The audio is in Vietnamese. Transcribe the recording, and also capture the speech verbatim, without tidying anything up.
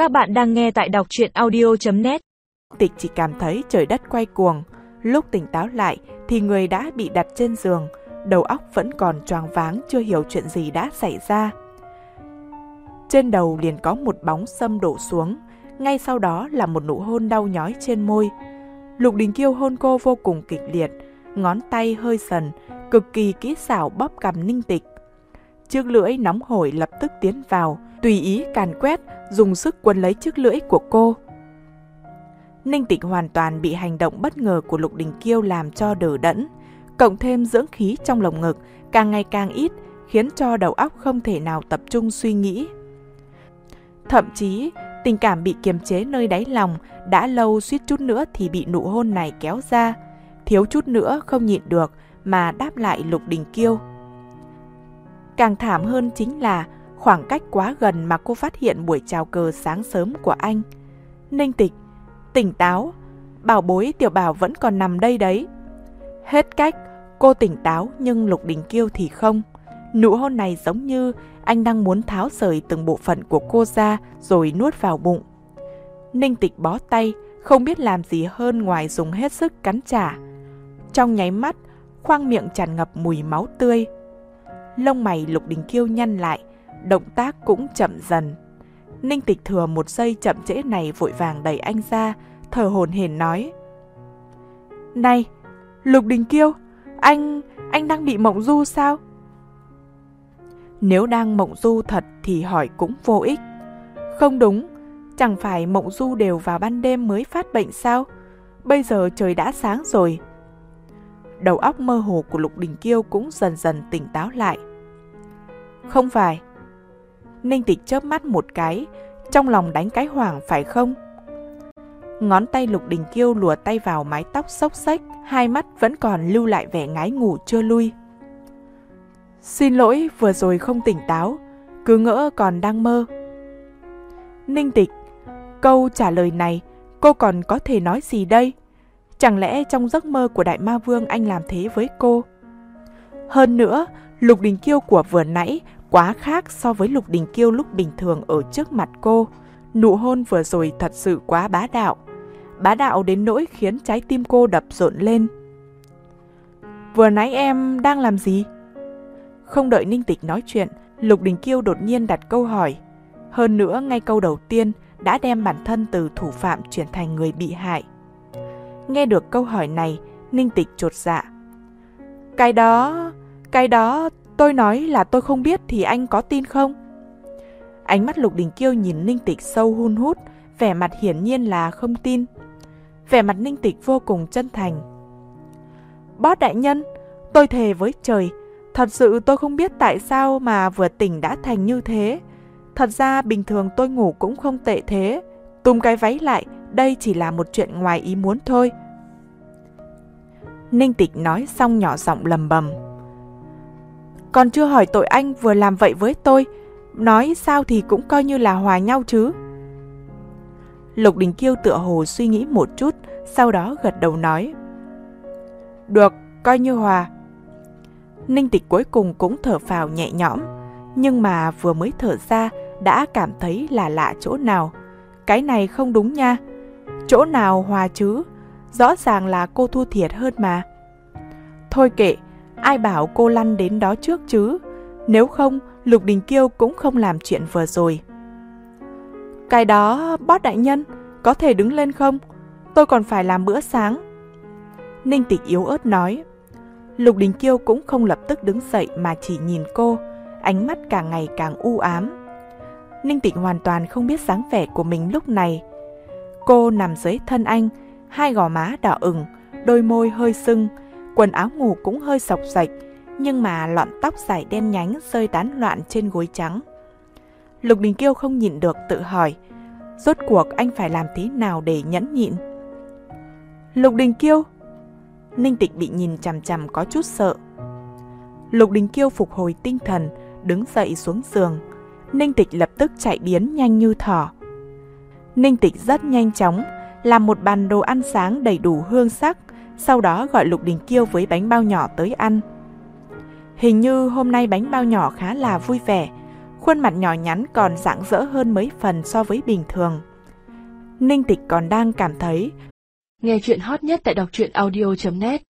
Các bạn đang nghe tại đọc truyện audio chấm net. Tịch chỉ cảm thấy trời đất quay cuồng. Lúc tỉnh táo lại thì người đã bị đặt trên giường, đầu óc vẫn còn choáng váng, chưa hiểu chuyện gì đã xảy ra. Trên đầu liền có một bóng sâm đổ xuống, ngay sau đó là một nụ hôn đau nhói trên môi. Lục Đình Kiêu hôn cô vô cùng kịch liệt, ngón tay hơi sần, cực kỳ kỹ xảo bóp cằm Ninh Tịch. Chiếc lưỡi nóng hổi lập tức tiến vào, tùy ý càn quét, dùng sức quấn lấy chiếc lưỡi của cô. Ninh Tịch hoàn toàn bị hành động bất ngờ của Lục Đình Kiêu làm cho đờ đẫn, cộng thêm dưỡng khí trong lồng ngực càng ngày càng ít, khiến cho đầu óc không thể nào tập trung suy nghĩ. Thậm chí, tình cảm bị kiềm chế nơi đáy lòng đã lâu suýt chút nữa thì bị nụ hôn này kéo ra, thiếu chút nữa không nhịn được mà đáp lại Lục Đình Kiêu. Càng thảm hơn chính là khoảng cách quá gần mà cô phát hiện buổi chào cờ sáng sớm của anh. Ninh Tịch, tỉnh táo, bảo bối tiểu bảo vẫn còn nằm đây đấy. Hết cách, cô tỉnh táo nhưng Lục Đình Kiêu thì không. Nụ hôn này giống như anh đang muốn tháo rời từng bộ phận của cô ra rồi nuốt vào bụng. Ninh Tịch bó tay, không biết làm gì hơn ngoài dùng hết sức cắn trả. Trong nháy mắt, khoang miệng tràn ngập mùi máu tươi. Lông mày Lục Đình Kiêu nhăn lại, động tác cũng chậm dần. Ninh Tịch thừa một giây chậm trễ này vội vàng đẩy anh ra, thở hổn hển nói: "Này, Lục Đình Kiêu, anh, anh đang bị mộng du sao?" Nếu đang mộng du thật thì hỏi cũng vô ích. Không đúng, chẳng phải mộng du đều vào ban đêm mới phát bệnh sao? Bây giờ trời đã sáng rồi. Đầu óc mơ hồ của Lục Đình Kiêu cũng dần dần tỉnh táo lại. Không phải. Ninh Tịch chớp mắt một cái, trong lòng đánh cái hoảng phải không? Ngón tay Lục Đình Kiêu lùa tay vào mái tóc xốc xếch, hai mắt vẫn còn lưu lại vẻ ngái ngủ chưa lui. Xin lỗi, vừa rồi không tỉnh táo, cứ ngỡ còn đang mơ. Ninh Tịch, câu trả lời này cô còn có thể nói gì đây? Chẳng lẽ trong giấc mơ của Đại Ma Vương anh làm thế với cô? Hơn nữa, Lục Đình Kiêu của vừa nãy quá khác so với Lục Đình Kiêu lúc bình thường ở trước mặt cô. Nụ hôn vừa rồi thật sự quá bá đạo. Bá đạo đến nỗi khiến trái tim cô đập rộn lên. Vừa nãy em đang làm gì? Không đợi Ninh Tịch nói chuyện, Lục Đình Kiêu đột nhiên đặt câu hỏi. Hơn nữa, ngay câu đầu tiên đã đem bản thân từ thủ phạm chuyển thành người bị hại. Nghe được câu hỏi này, Ninh Tịch chột dạ. Cái đó, cái đó, tôi nói là tôi không biết thì anh có tin không? Ánh mắt Lục Đình Kiêu nhìn Ninh Tịch sâu hun hút, vẻ mặt hiển nhiên là không tin. Vẻ mặt Ninh Tịch vô cùng chân thành. Boss đại nhân, tôi thề với trời, thật sự tôi không biết tại sao mà vừa tỉnh đã thành như thế. Thật ra bình thường tôi ngủ cũng không tệ thế. Túm cái váy lại, đây chỉ là một chuyện ngoài ý muốn thôi. Ninh Tịch nói xong nhỏ giọng lầm bầm. Còn chưa hỏi tội anh vừa làm vậy với tôi, nói sao thì cũng coi như là hòa nhau chứ. Lục Đình Kiêu tựa hồ suy nghĩ một chút, sau đó gật đầu nói. Được, coi như hòa. Ninh Tịch cuối cùng cũng thở phào nhẹ nhõm, nhưng mà vừa mới thở ra đã cảm thấy là lạ chỗ nào. Cái này không đúng nha. Chỗ nào hòa chứ? Rõ ràng là cô thua thiệt hơn mà. Thôi kệ, ai bảo cô lăn đến đó trước chứ? Nếu không, Lục Đình Kiêu cũng không làm chuyện vừa rồi. Cái đó, boss đại nhân, có thể đứng lên không? Tôi còn phải làm bữa sáng. Ninh Tịch yếu ớt nói. Lục Đình Kiêu cũng không lập tức đứng dậy mà chỉ nhìn cô, ánh mắt càng ngày càng u ám. Ninh Tịch hoàn toàn không biết dáng vẻ của mình lúc này. Cô nằm dưới thân anh, hai gò má đỏ ửng, đôi môi hơi sưng, quần áo ngủ cũng hơi xộc xệch, nhưng mà lọn tóc dài đen nhánh rơi tán loạn trên gối trắng. Lục Đình Kiêu không nhịn được tự hỏi, rốt cuộc anh phải làm thế nào để nhẫn nhịn? Lục Đình Kiêu! Ninh Tịch bị nhìn chằm chằm có chút sợ. Lục Đình Kiêu phục hồi tinh thần, đứng dậy xuống giường. Ninh Tịch lập tức chạy biến nhanh như thỏ. Ninh Tịch rất nhanh chóng, làm một bàn đồ ăn sáng đầy đủ hương sắc, sau đó gọi Lục Đình Kiêu với bánh bao nhỏ tới ăn. Hình như hôm nay bánh bao nhỏ khá là vui vẻ, Khuôn mặt nhỏ nhắn còn rạng rỡ hơn mấy phần so với bình thường. Ninh Tịch còn đang cảm thấy. Nghe chuyện hot nhất tại đọc truyện audio chấm net